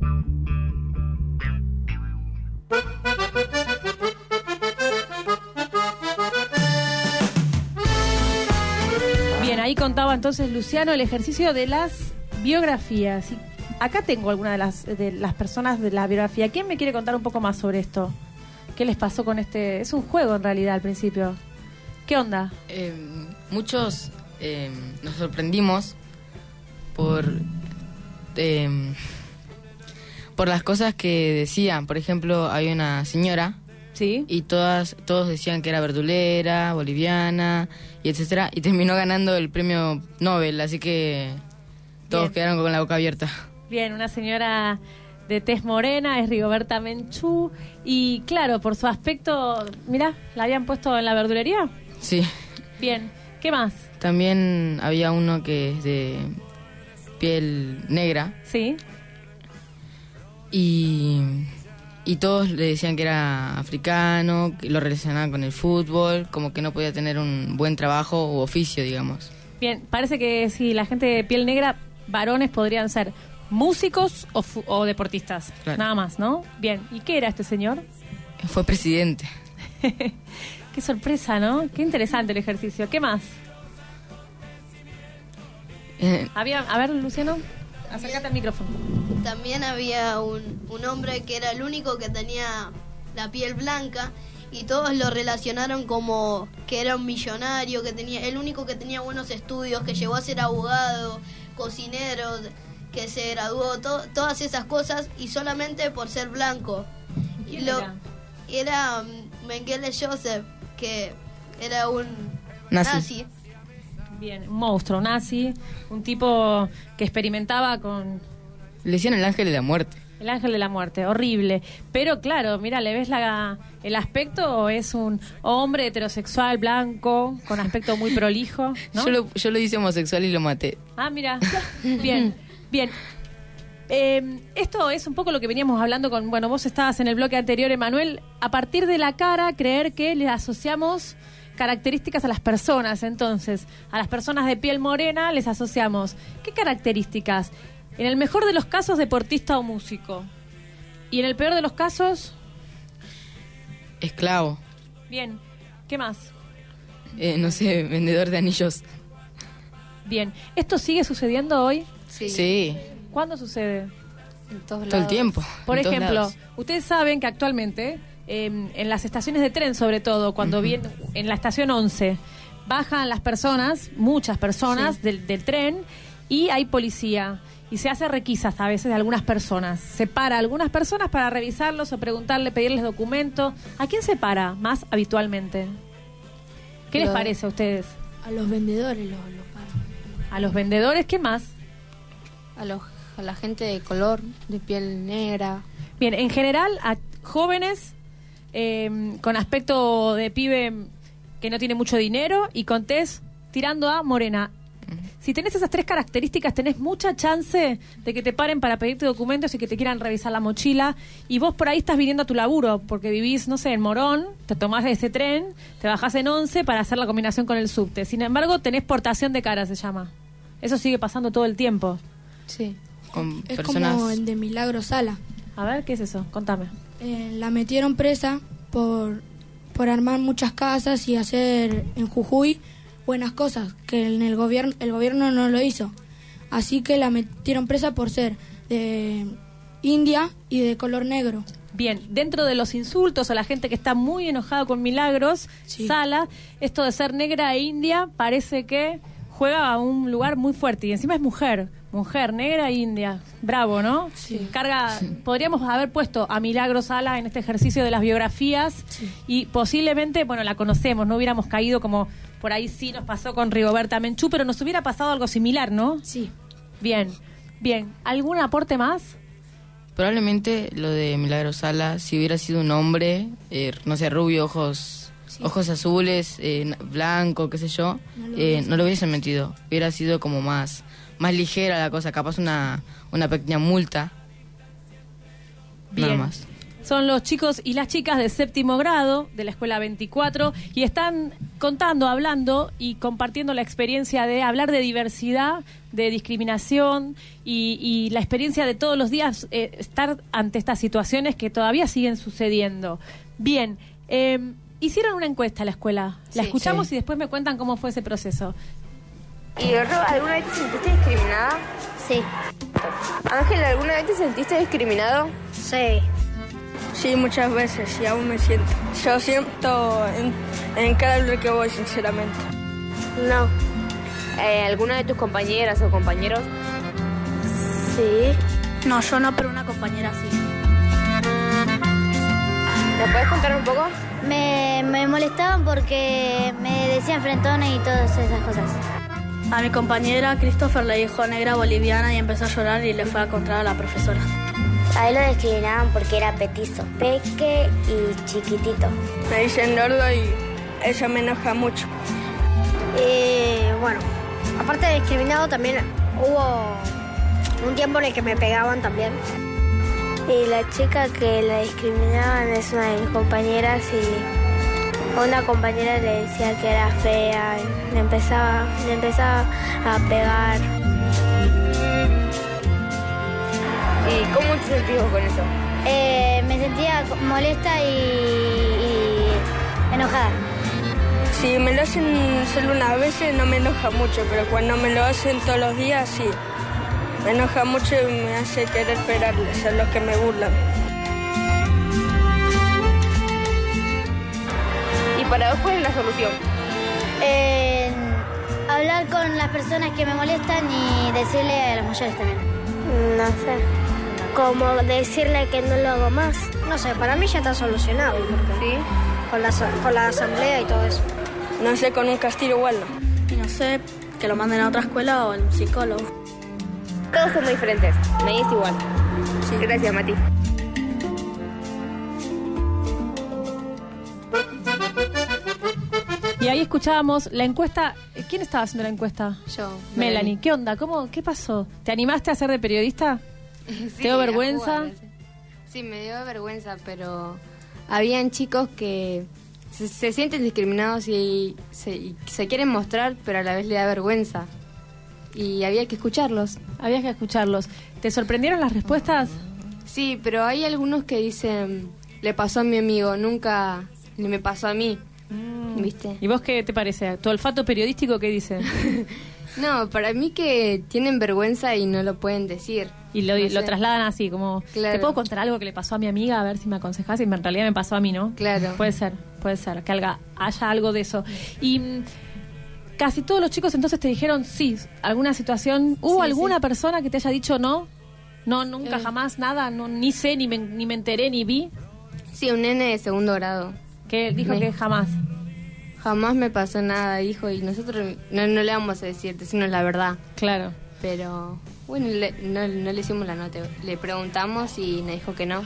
Bien, ahí contaba entonces Luciano el ejercicio de las biografías. Y acá tengo algunas de las, de las personas de la biografía. ¿Quién me quiere contar un poco más sobre esto? ¿Qué les pasó con este...? Es un juego en realidad al principio. ¿Qué onda? Eh, muchos eh, nos sorprendimos por eh, por las cosas que decían. Por ejemplo, hay una señora, sí, y todas todos decían que era verdulera, boliviana, y etcétera, y terminó ganando el premio Nobel, así que todos Bien. quedaron con la boca abierta. Bien, una señora de tez morena, es Rigoberta Menchú, y claro, por su aspecto, mirá, ¿la habían puesto en la verdulería? Sí. Bien, ¿qué más? También había uno que es de piel negra. Sí. Y, y todos le decían que era africano, que lo relacionaban con el fútbol, como que no podía tener un buen trabajo u oficio, digamos. Bien, parece que si la gente de piel negra, varones podrían ser músicos o, fu- o deportistas, Claro. nada más, ¿no? Bien, ¿y qué era este señor? Fue presidente. Qué sorpresa, ¿no? Qué interesante el ejercicio. ¿Qué más? Eh, Había, a ver, Luciano, acércate al micrófono. También había un, un hombre que era el único que tenía la piel blanca y todos lo relacionaron como que era un millonario, que tenía el único que tenía buenos estudios, que llegó a ser abogado, cocinero, que se graduó, to- todas esas cosas, y solamente por ser blanco. Y ¿Quién lo, era? era mm, Mengele Joseph, que era un Nazi. nazi. Bien, un monstruo nazi, un tipo que experimentaba con Le decían el ángel de la muerte. el ángel de la muerte, horrible. Pero claro, mira, le ves la, el aspecto, es un hombre heterosexual, blanco, con aspecto muy prolijo, ¿no? Yo, lo, yo lo hice homosexual y lo maté. Ah, mira, bien, bien. Eh, esto es un poco lo que veníamos hablando con, bueno, vos estabas en el bloque anterior, Emanuel, a partir de la cara, creer que le asociamos características a las personas. Entonces, a las personas de piel morena les asociamos, ¿qué características? En el mejor de los casos, deportista o músico. Y en el peor de los casos, Esclavo. bien, ¿qué más? Eh, no sé, vendedor de anillos. Bien, ¿esto sigue sucediendo hoy? Sí. Sí. ¿Cuándo sucede? En todos Todo el tiempo. Por en todos ejemplo, lados. ustedes saben que actualmente eh, en las estaciones de tren, sobre todo, cuando Ujú. vienen en la estación once, bajan las personas, muchas personas Sí. del, del tren, y hay policía. Y se hace requisas a veces de algunas personas. Se para a algunas personas para revisarlos o preguntarle, pedirles documentos. ¿A quién se para más habitualmente? ¿Qué les Lo- parece a ustedes? A los vendedores los lo paran. ¿A los vendedores? ¿Qué más? A, los, a la gente de color, de piel negra. Bien, en general a jóvenes eh, con aspecto de pibe que no tiene mucho dinero y con tez tirando a morena. Si tenés esas tres características, tenés mucha chance de que te paren para pedirte documentos y que te quieran revisar la mochila. Y vos por ahí estás viniendo a tu laburo, porque vivís, no sé, en Morón, te tomás ese tren, te bajás en once para hacer la combinación con el subte. Sin embargo, tenés portación de cara, se llama. Eso sigue pasando todo el tiempo. Sí. Con Es personas... como el de Milagro Sala. A ver, ¿qué es eso? Contame. Eh, la metieron presa por, por armar muchas casas y hacer en Jujuy buenas cosas, que en el gobierno el gobierno no lo hizo. Así que la metieron presa por ser de india y de color negro. Bien, dentro de los insultos a la gente que está muy enojada con Milagros, Sala, esto de ser negra e india parece que juega a un lugar muy fuerte. Y encima es mujer, mujer, negra e india. Bravo, ¿no? Sí. Carga, podríamos haber puesto a Milagros Sala en este ejercicio de las biografías y posiblemente, bueno, la conocemos, no hubiéramos caído como por ahí sí nos pasó con Rigoberta Menchú, pero nos hubiera pasado algo similar, ¿no? Sí. Bien, bien. ¿Algún aporte más? Probablemente lo de Milagro Sala, si hubiera sido un hombre, eh, no sé, rubio, ojos ojos azules, eh, na- blanco, qué sé yo, No lo eh, hubiesen no lo hubiesen metido. Hubiera sido como más más ligera la cosa, capaz una, una pequeña multa. Bien. Nada más. Son los chicos y las chicas de séptimo grado de la escuela veinticuatro y están contando, hablando y compartiendo la experiencia de hablar de diversidad, de discriminación y, y la experiencia de todos los días eh, estar ante estas situaciones que todavía siguen sucediendo. Bien, eh, hicieron una encuesta a la escuela. La Sí, escuchamos sí. y después me cuentan cómo fue ese proceso. ¿Y Ro, alguna vez te sentiste discriminada? Sí. Ángel, ¿alguna vez te sentiste discriminado? Sí. Sí, muchas veces y aún me siento. Yo siento en, en cada lugar que voy, sinceramente. No. Eh, ¿Alguna de tus compañeras o compañeros? Sí. No, yo no, pero una compañera sí. ¿Me puedes contar un poco? Me, me molestaban porque me decían frentones y todas esas cosas. A mi compañera Christopher le dijo negra boliviana y empezó a llorar y le fue a contar a la profesora. A él lo discriminaban porque era petizo, peque y chiquitito. Me dicen gordo y eso me enoja mucho. Eh, bueno, aparte de discriminado también hubo un tiempo en el que me pegaban también. Y la chica que la discriminaban es una de mis compañeras y una compañera le decía que era fea y le empezaba, le empezaba a pegar. ¿Y cómo te sentís vos con eso? Eh, me sentía molesta y, y enojada. Si me lo hacen solo una vez no me enoja mucho, pero cuando me lo hacen todos los días sí. Me enoja mucho y me hace querer pegarles a los que me burlan. ¿Y para vos cuál es la solución? Eh, hablar con las personas que me molestan y decirle a las mayores también. No sé. Como decirle que no lo hago más. No sé, para mí ya está solucionado. Porque ¿Sí? Con la, con la asamblea y todo eso. No sé, con un castigo igual no. Y no sé, que lo manden a otra escuela o al psicólogo. Todos son muy diferentes. Nadie es igual. Sí. Gracias, Mati. Y ahí escuchábamos la encuesta. ¿Quién estaba haciendo la encuesta? Yo. Melanie. ¿Qué onda? ¿Cómo? ¿Qué pasó? ¿Te animaste a ser de periodista? Sí, ¿Te dio a vergüenza? jugar, sí, me dio vergüenza, pero habían chicos que se, se sienten discriminados y se, y se quieren mostrar, pero a la vez le da vergüenza. Y había que escucharlos. Había que escucharlos. ¿Te sorprendieron las respuestas? Sí, pero hay algunos que dicen, le pasó a mi amigo, nunca ni me pasó a mí. Mm. ¿Viste? ¿Y vos qué te parece? ¿Tu olfato periodístico qué dice? No, para mí que tienen vergüenza y no lo pueden decir. Y lo, No lo sé. trasladan así, como, Claro. ¿te puedo contar algo que le pasó a mi amiga? A ver si me aconsejás. Y en realidad me pasó a mí, ¿no? Claro. Puede ser, puede ser, que haya, haya algo de eso. Y mm, casi todos los chicos entonces te dijeron sí, alguna situación. ¿Hubo Sí, alguna sí. persona que te haya dicho no? No, nunca, Eh. jamás, nada, no, ni sé, ni me, ni me enteré, ni vi. Sí, un nene de segundo grado. Que dijo Me- que jamás. Jamás me pasó nada, dijo, y nosotros no, no le vamos a decir, decirnos la verdad. Claro. Pero, bueno, le- no, no le hicimos la nota. Le preguntamos y me dijo que no.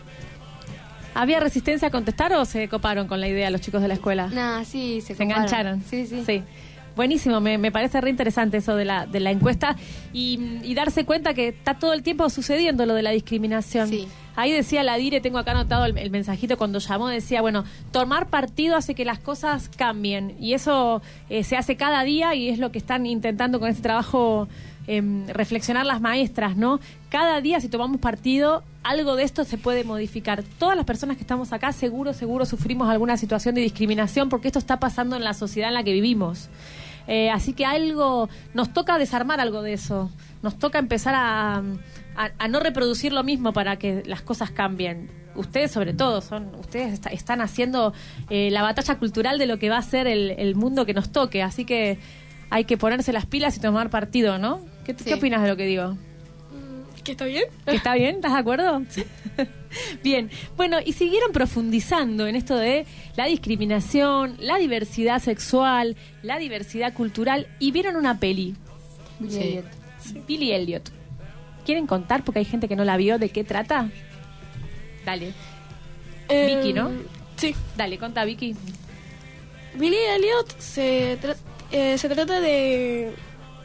¿Había resistencia a contestar o se coparon con la idea los chicos de la escuela? Nada, sí, se, Se coparon. engancharon. Sí, sí. Sí. Buenísimo, me, me parece re interesante eso de la, de la encuesta y, y darse cuenta que está todo el tiempo sucediendo lo de la discriminación. Sí. Ahí decía la Dire, tengo acá anotado el, el mensajito cuando llamó, decía, bueno, tomar partido hace que las cosas cambien y eso eh, se hace cada día y es lo que están intentando con este trabajo eh, reflexionar las maestras, ¿no? Cada día si tomamos partido, algo de esto se puede modificar. Todas las personas que estamos acá seguro, seguro sufrimos alguna situación de discriminación porque esto está pasando en la sociedad en la que vivimos. Eh, así que algo, nos toca desarmar algo de eso, nos toca empezar a, a, a no reproducir lo mismo para que las cosas cambien. Ustedes sobre todo, son ustedes está, están haciendo eh, la batalla cultural de lo que va a ser el, el mundo que nos toque, así que hay que ponerse las pilas y tomar partido, ¿no? ¿Qué, Sí. ¿qué opinas de lo que digo? ¿Que está bien? ¿Que está bien? ¿Estás de acuerdo? Bien. Bueno, y siguieron profundizando en esto de la discriminación, la diversidad sexual, la diversidad cultural y vieron una peli. Billy Sí. Elliot. Billy Elliot. ¿Quieren contar? Porque hay gente que no la vio. ¿De qué trata? Dale. Eh, Vicky, ¿no? Sí. Dale, contá, Vicky. Billy Elliot se, tra- eh, se trata de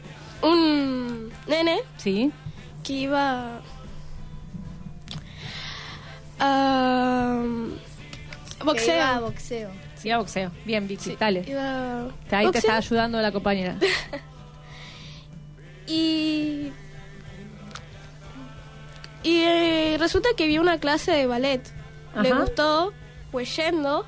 un nene Sí. que iba a boxeo. Que iba a boxeo. Sí, a boxeo. Bien, Vicky, dale. Iba... Ahí te ¿Boxeo? está ayudando la compañera. Y... Y eh, resulta que vio una clase de ballet. Le Ajá. gustó, fue yendo.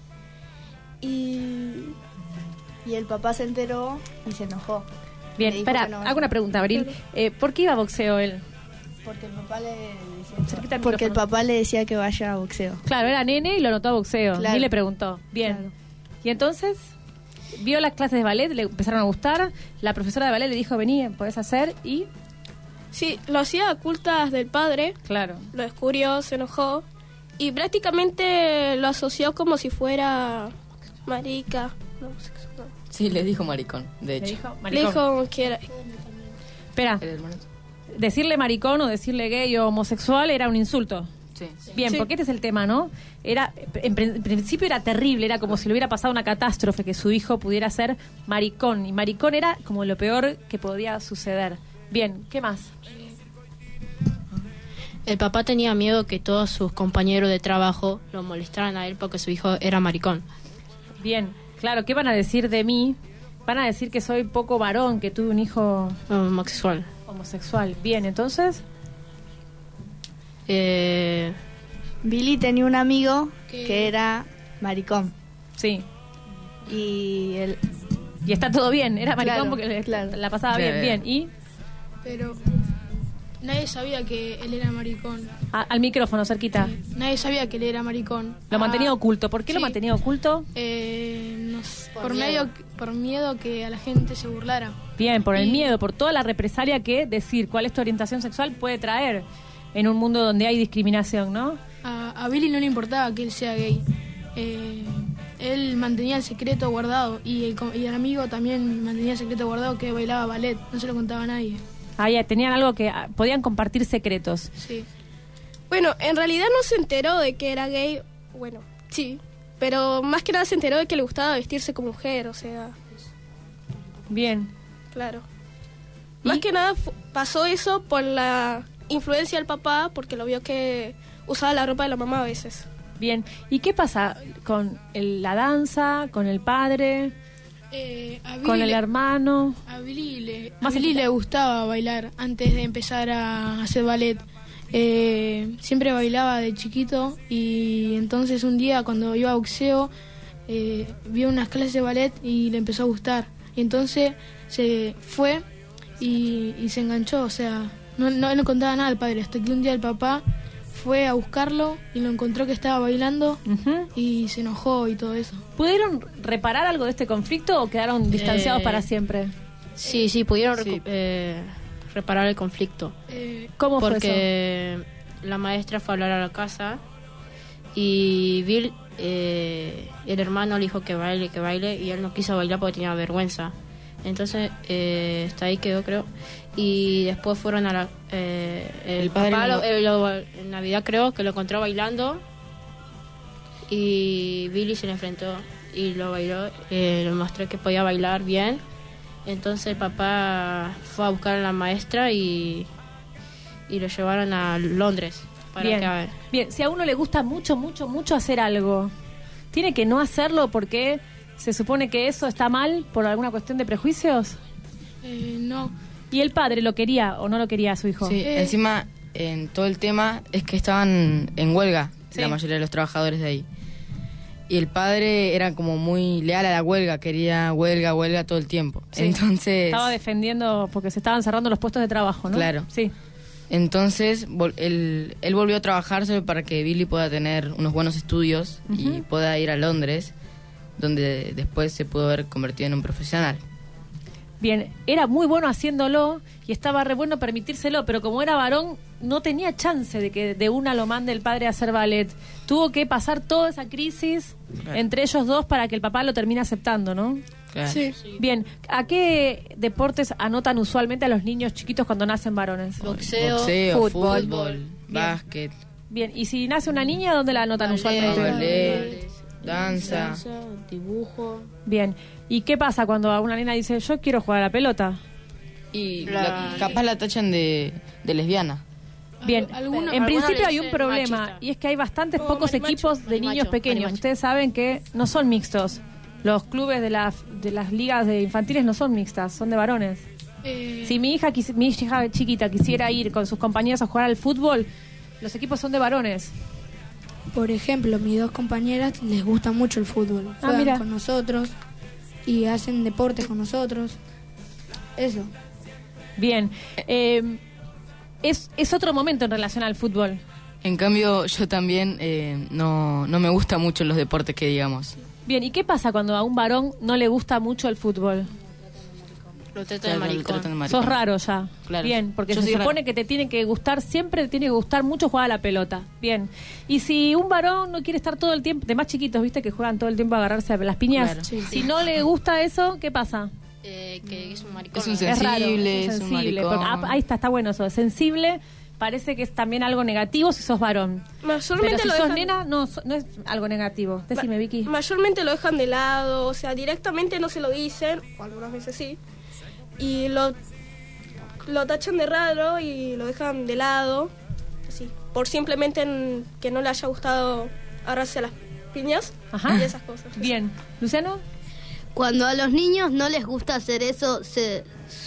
Y... Y el papá se enteró y se enojó. Bien, Le dijo espera, que no hago vaya. una pregunta, Abril. Eh, ¿Por qué iba a boxeo él? Porque el papá le decía Cerquita al Porque el micrófono. papá le decía que vaya a boxeo. Claro, era nene y lo anotó a boxeo. Claro. Ni le preguntó. Bien. Claro. Y entonces, vio las clases de ballet, le empezaron a gustar. La profesora de ballet le dijo, vení, podés hacer. Y, Sí, lo hacía a ocultas del padre. claro. Lo descubrió, se enojó. Y prácticamente lo asoció como si fuera marica. No, no. Sí, le dijo maricón, de hecho. Le dijo Le maricón. dijo que era... Espera, decirle maricón o decirle gay o homosexual era un insulto. Sí. Bien, Sí. porque este es el tema, ¿no? Era, en, pr- en principio era terrible, era como si le hubiera pasado una catástrofe que su hijo pudiera ser maricón. Y maricón era como lo peor que podía suceder. Bien, ¿qué más? El papá tenía miedo que todos sus compañeros de trabajo lo molestaran a él porque su hijo era maricón. Bien, claro, ¿qué van a decir de mí? Van a decir que soy poco varón, que tuve un hijo Homosexual. homosexual. Bien, entonces, Eh, Billy tenía un amigo que era maricón. sí. Y él... Y está todo bien, era maricón Claro, porque le- claro. la pasaba Claro. bien, bien. ¿Y? Pero nadie sabía que él era maricón. A- al micrófono, cerquita. Nadie sabía que él era maricón. Lo mantenía Ah, oculto. ¿Por qué lo sí. mantenía oculto? Eh, no sé, Por por, miedo. medio, por miedo que a la gente se burlara. Bien, por el Y- miedo, por toda la represalia que decir cuál es tu orientación sexual puede traer en un mundo donde hay discriminación, ¿no? A, a Billy no le importaba que él sea gay. Eh, él mantenía el secreto guardado y el, co- y el amigo también mantenía el secreto guardado que bailaba ballet. No se lo contaba a nadie. Ah, ya, tenían algo que ah, podían compartir secretos. Sí. Bueno, en realidad no se enteró de que era gay. Bueno, sí. Pero más que nada se enteró de que le gustaba vestirse como mujer, o sea, Bien. claro. Más que nada fu- pasó eso por la influencia del papá, porque lo vio que usaba la ropa de la mamá a veces. Bien. ¿Y qué pasa con el- la danza, con el padre, Eh, a Billy con el le- hermano? A Billy, le, a Más Billy cerquita. le gustaba bailar antes de empezar a hacer ballet. Eh, siempre bailaba de chiquito y entonces un día cuando iba a boxeo eh, vio unas clases de ballet y le empezó a gustar. Y entonces se fue y, y se enganchó, o sea, no, no le contaba nada al padre, hasta que un día el papá fue a buscarlo y lo encontró que estaba bailando y se enojó y todo eso. ¿Pudieron reparar algo de este conflicto o quedaron distanciados Eh, para siempre? Sí, sí, pudieron recu- eh, reparar el conflicto. Eh, ¿Cómo fue Porque la maestra fue a hablar a la casa y Bill, eh, el hermano le dijo que baile, que baile y él no quiso bailar porque tenía vergüenza. Entonces, eh, hasta ahí quedó, creo. Y después fueron a la... eh, el, El padre papá lo- lo- eh, lo- en Navidad creo que lo encontró bailando y Billy se le enfrentó y lo bailó, eh, le mostró que podía bailar bien. Entonces el papá fue a buscar a la maestra y, y lo llevaron a Londres. Para Bien. que, Bien, si a uno le gusta mucho, mucho, mucho hacer algo, ¿tiene que no hacerlo porque se supone que eso está mal por alguna cuestión de prejuicios? Eh, no. ¿Y el padre lo quería o no lo quería a su hijo? Sí, encima en todo el tema es que estaban en huelga la mayoría de los trabajadores de ahí. Y el padre era como muy leal a la huelga, quería huelga, huelga todo el tiempo. Sí. Entonces, Estaba defendiendo porque se estaban cerrando los puestos de trabajo, ¿no? claro. Sí. Entonces vol- él, él volvió a trabajar solo para que Billy pueda tener unos buenos estudios y Ujú. pueda ir a Londres, donde después se pudo haber convertido en un profesional. Bien, era muy bueno haciéndolo y estaba re bueno permitírselo, pero como era varón, no tenía chance de que de una lo mande el padre a hacer ballet. Tuvo que pasar toda esa crisis Claro. entre ellos dos para que el papá lo termine aceptando, ¿no? Claro. Sí. Bien, ¿a qué deportes anotan usualmente a los niños chiquitos cuando nacen varones? Boxeo, Boxeo, fútbol. fútbol, básquet, Bien, ¿y si nace una niña, dónde la anotan usualmente? ballet, danza. dibujo. Bien, ¿y qué pasa cuando a una nena dice, yo quiero jugar a la pelota? Y La- la- capaz la tachan de, de lesbiana. Bien, Alguno- en algunos principio le hay un dicen problema machista. y es que hay bastantes Oh, pocos marimacho, equipos de niños marimacho, pequeños. marimacho. Ustedes saben que no son mixtos. Los clubes de, la, de las ligas de infantiles no son mixtas, son de varones. Eh, Si mi hija, quis- mi hija chiquita quisiera ir con sus compañeros a jugar al fútbol, los equipos son de varones. Por ejemplo, mis dos compañeras les gusta mucho el fútbol. Ah, Juegan mira. con nosotros y hacen deportes con nosotros. Eso. Bien, eh, es, es otro momento en relación al fútbol. En cambio, yo también eh, no, no me gusta mucho los deportes que digamos. Bien, ¿y qué pasa cuando a un varón no le gusta mucho el fútbol? Lo trata Claro, de lo maricón. tratan de maricón. Sos raro ya. Claro. Bien, porque Yo se soy supone raro. que te tiene que gustar, siempre te tiene que gustar mucho jugar a la pelota. Bien. Y si un varón no quiere estar todo el tiempo, de más chiquitos, viste, que juegan todo el tiempo a agarrarse a las piñas. Claro. Sí, Si no le gusta eso, ¿qué pasa? Eh, que es un maricón. Es un ¿no? Es raro, sensible, es es un un sensible. maricón. Porque- ah, ahí está, está bueno eso. Sensible parece que es también algo negativo si sos varón. Mayormente Pero si lo sos dejan- nena, no, so- no es algo negativo. Decime, Vicky. Mayormente lo dejan de lado, o sea, directamente no se lo dicen, o algunas veces sí, y lo, lo tachan de raro y lo dejan de lado, así, por simplemente en- que no le haya gustado agarrarse a las piñas Ajá. y esas cosas. Bien. ¿Luciano? Cuando a los niños no les gusta hacer eso, se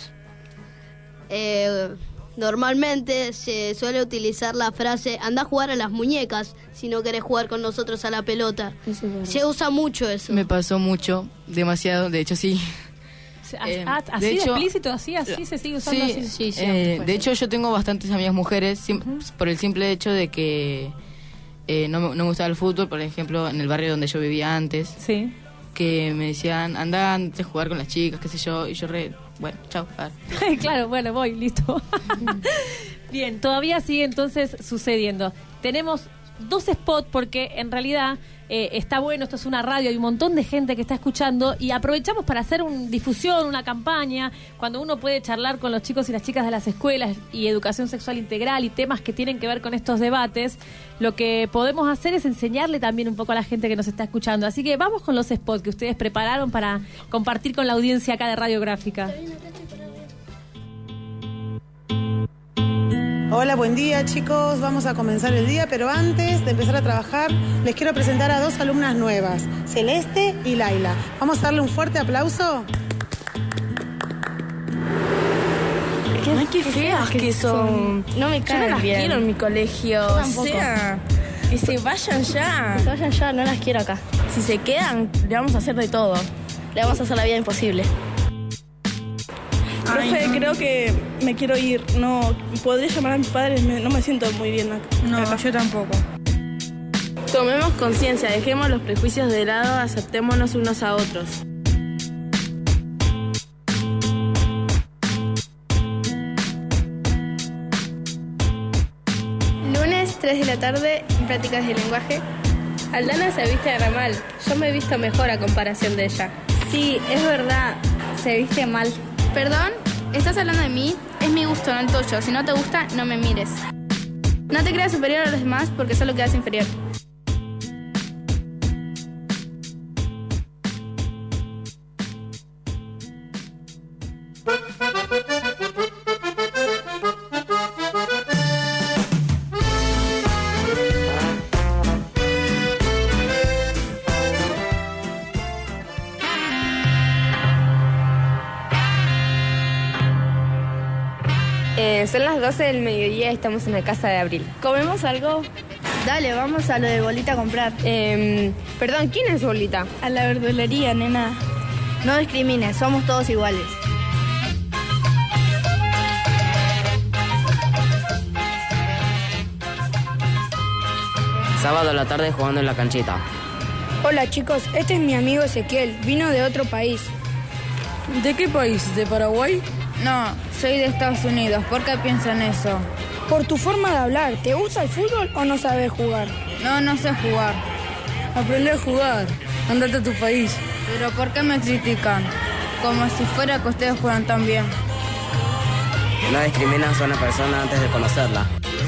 eh, normalmente se suele utilizar la frase anda a jugar a las muñecas si no querés jugar con nosotros a la pelota. Eso es verdad. Se usa mucho eso. Me pasó mucho, demasiado, de hecho sí. Eh, Ah, así de, explícito, así, así se sigue usando. Sí, así. Sí, sí, eh, pues. de hecho yo tengo bastantes amigas mujeres sim- por el simple hecho de que eh, no, me, no me gustaba el fútbol, por ejemplo, en el barrio donde yo vivía antes, Sí. que me decían, anda antes a jugar con las chicas, qué sé yo, y yo re, bueno, chao. a ver. Claro, bueno, voy, listo. Bien, todavía sigue entonces sucediendo. Tenemos dos spots porque en realidad eh, está bueno, esto es una radio, hay un montón de gente que está escuchando y aprovechamos para hacer una difusión, una campaña, cuando uno puede charlar con los chicos y las chicas de las escuelas y educación sexual integral y temas que tienen que ver con estos debates, lo que podemos hacer es enseñarle también un poco a la gente que nos está escuchando. Así que vamos con los spots que ustedes prepararon para compartir con la audiencia acá de Radiográfica. Hola, buen día chicos, vamos a comenzar el día, pero antes de empezar a trabajar les quiero presentar a dos alumnas nuevas, Celeste y Laila. Vamos a darle un fuerte aplauso. Ay, qué feas que son. No me Yo no caen las bien. quiero en mi colegio. Yo O tampoco. sea, que se vayan ya. Que se vayan ya, no las quiero acá. Si se quedan, le vamos a hacer de todo. Le vamos a hacer la vida imposible. Profe, creo que me quiero ir. No, podría llamar a mis padres, me- no me siento muy bien acá. No, yo tampoco. Tomemos conciencia, dejemos los prejuicios de lado, aceptémonos unos a otros. Lunes, tres de la tarde, en prácticas de lenguaje. Aldana se viste de ramal. Yo me he visto mejor a comparación de ella. Sí, es verdad, se viste mal. Perdón, ¿estás hablando de mí? Es mi gusto, no el tuyo. Si no te gusta, no me mires. No te creas superior a los demás porque solo quedas inferior. Eh, son las doce del mediodía y estamos en la casa de Abril. ¿Comemos algo? Dale, vamos a lo de Bolita a comprar. Eh, perdón, ¿quién es Bolita? A la verdulería, nena. No discrimines, somos todos iguales. Sábado a la tarde jugando en la canchita. Hola chicos, este es mi amigo Ezequiel, vino de otro país. ¿De qué país? ¿De Paraguay? No, soy de Estados Unidos. ¿Por qué piensan eso? Por tu forma de hablar, ¿te gusta el fútbol o no sabes jugar? No, no sé jugar. Aprende a jugar. Andate a tu país. ¿Pero por qué me critican? Como si fuera que ustedes juegan tan bien. No discriminas a una persona antes de conocerla.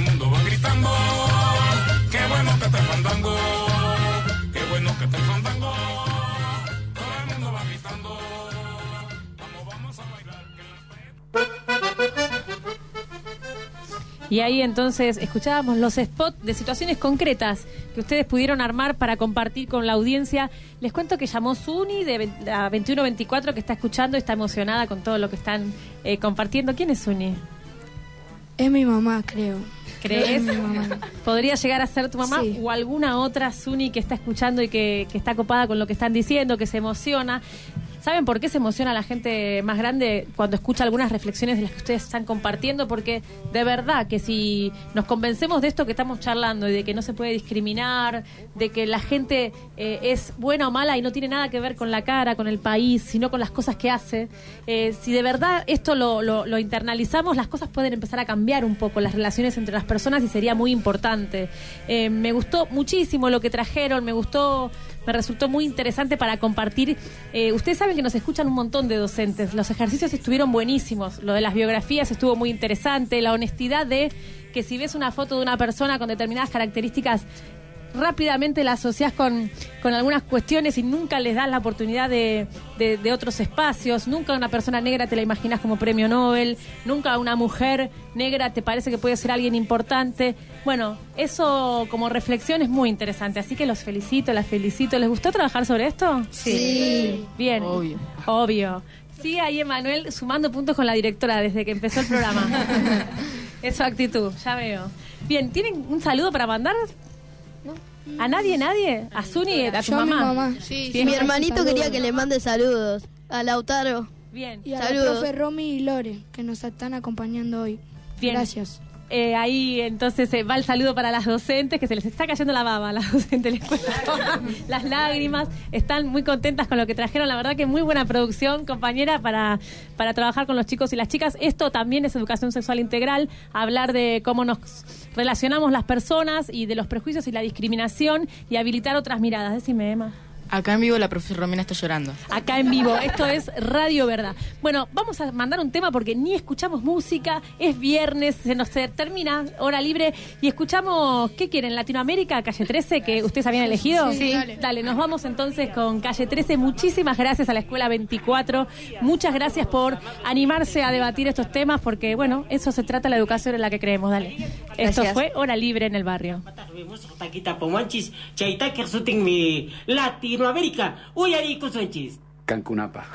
Qué bueno que está el fandango, qué bueno que está el fandango. Todo el mundo va gritando. Vamos, vamos a bailar. Y ahí entonces escuchábamos los spots de situaciones concretas que ustedes pudieron armar para compartir con la audiencia. Les cuento que llamó Suni de la veintiuno veinticuatro, que está escuchando y está emocionada con todo lo que están eh, compartiendo. ¿Quién es Suni? Es mi mamá, creo. ¿Crees? Es mi mamá. ¿Podría llegar a ser tu mamá Sí. o alguna otra Suni que está escuchando y que, que está copada con lo que están diciendo, que se emociona? ¿Saben por qué se emociona la gente más grande cuando escucha algunas reflexiones de las que ustedes están compartiendo? Porque de verdad que si nos convencemos de esto que estamos charlando y de que no se puede discriminar, de que la gente eh, es buena o mala y no tiene nada que ver con la cara, con el país, sino con las cosas que hace, eh, si de verdad esto lo, lo, lo internalizamos, las cosas pueden empezar a cambiar un poco, las relaciones entre las personas, y sería muy importante. Eh, me gustó muchísimo lo que trajeron, me gustó... Me resultó muy interesante para compartir. Eh, ustedes saben que nos escuchan un montón de docentes. Los ejercicios estuvieron buenísimos. Lo de las biografías estuvo muy interesante. La honestidad de que si ves una foto de una persona con determinadas características, rápidamente la asociás con, con algunas cuestiones y nunca les das la oportunidad de, de, de otros espacios. Nunca una persona negra te la imaginas como premio Nobel. Nunca una mujer negra te parece que puede ser alguien importante. Bueno, eso como reflexión es muy interesante. Así que los felicito, las felicito. ¿Les gustó trabajar sobre esto? Sí. Bien. Obvio. Obvio. Sí, ahí Emanuel sumando puntos con la directora desde que empezó el programa. Es su actitud, ya veo. Bien, ¿tienen un saludo para mandar? ¿A nadie, nadie? ¿A Suni, a tu Yo a mi mamá? mamá. Sí, Bien. mi hermanito Saludos. quería que le mande saludos a Lautaro. Bien. Y a Saludos. la profe Romy y Lore, que nos están acompañando hoy. Bien. Gracias. Eh, ahí entonces eh, va el saludo para las docentes, que se les está cayendo la baba a las docentes, les cuento. Las lágrimas, están muy contentas con lo que trajeron. La verdad que muy buena producción, compañera, para, para trabajar con los chicos y las chicas. Esto también es educación sexual integral, hablar de cómo nos relacionamos las personas y de los prejuicios y la discriminación y habilitar otras miradas. Decime, Emma. Acá en vivo la profesora Romina está llorando. Acá en vivo, esto es Radio Verdad. Bueno, vamos a mandar un tema porque ni escuchamos música, es viernes, se nos termina hora libre y escuchamos, ¿qué quieren? ¿Latinoamérica, Calle trece, que ustedes habían elegido? Sí, dale. Dale, nos vamos entonces con Calle trece. Muchísimas gracias a la Escuela veinticuatro, muchas gracias por animarse a debatir estos temas porque, bueno, eso se trata la educación en la que creemos. Dale. Esto Gracias. fue Hora Libre en el Barrio. Taquita pomanchis, chaita que resulten mi Latinoamérica, uyari kusunchis. Cancunapa.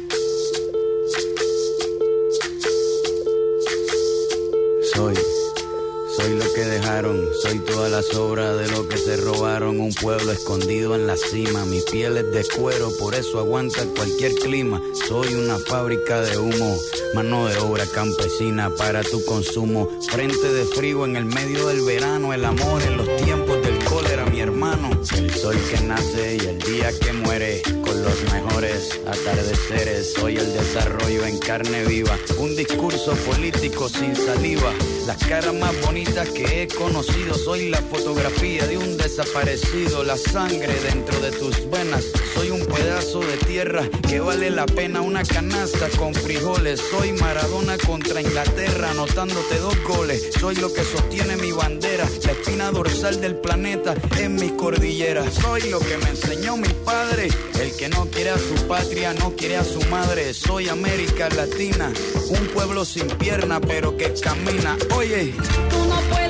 Soy, soy lo que dejaron, soy toda la sobra de lo que se robaron. Un pueblo escondido en la cima, mi piel es de cuero, por eso aguanta cualquier clima. Soy una fábrica de humo, mano de obra campesina para tu consumo. Frente de frío en el medio del verano, el amor en los tiempos del cólera, mi hermano. El sol que nace y el día que muere, con los mejores atardeceres. Soy el desarrollo en carne viva, un discurso político sin saliva. Las caras más bonitas que he conocido, soy la fotografía de un desaparecido. La sangre dentro de tus venas, soy un pedazo de tierra que vale la pena una canasta con frijoles. Soy Maradona contra Inglaterra, anotándote dos goles. Soy lo que sostiene mi bandera, la espina dorsal del planeta en mi cordillera. Soy lo que me enseñó mi padre, el que no quiere a su patria, no quiere a su madre. Soy América Latina, un pueblo sin pierna pero que camina. Oye, Tú no puedes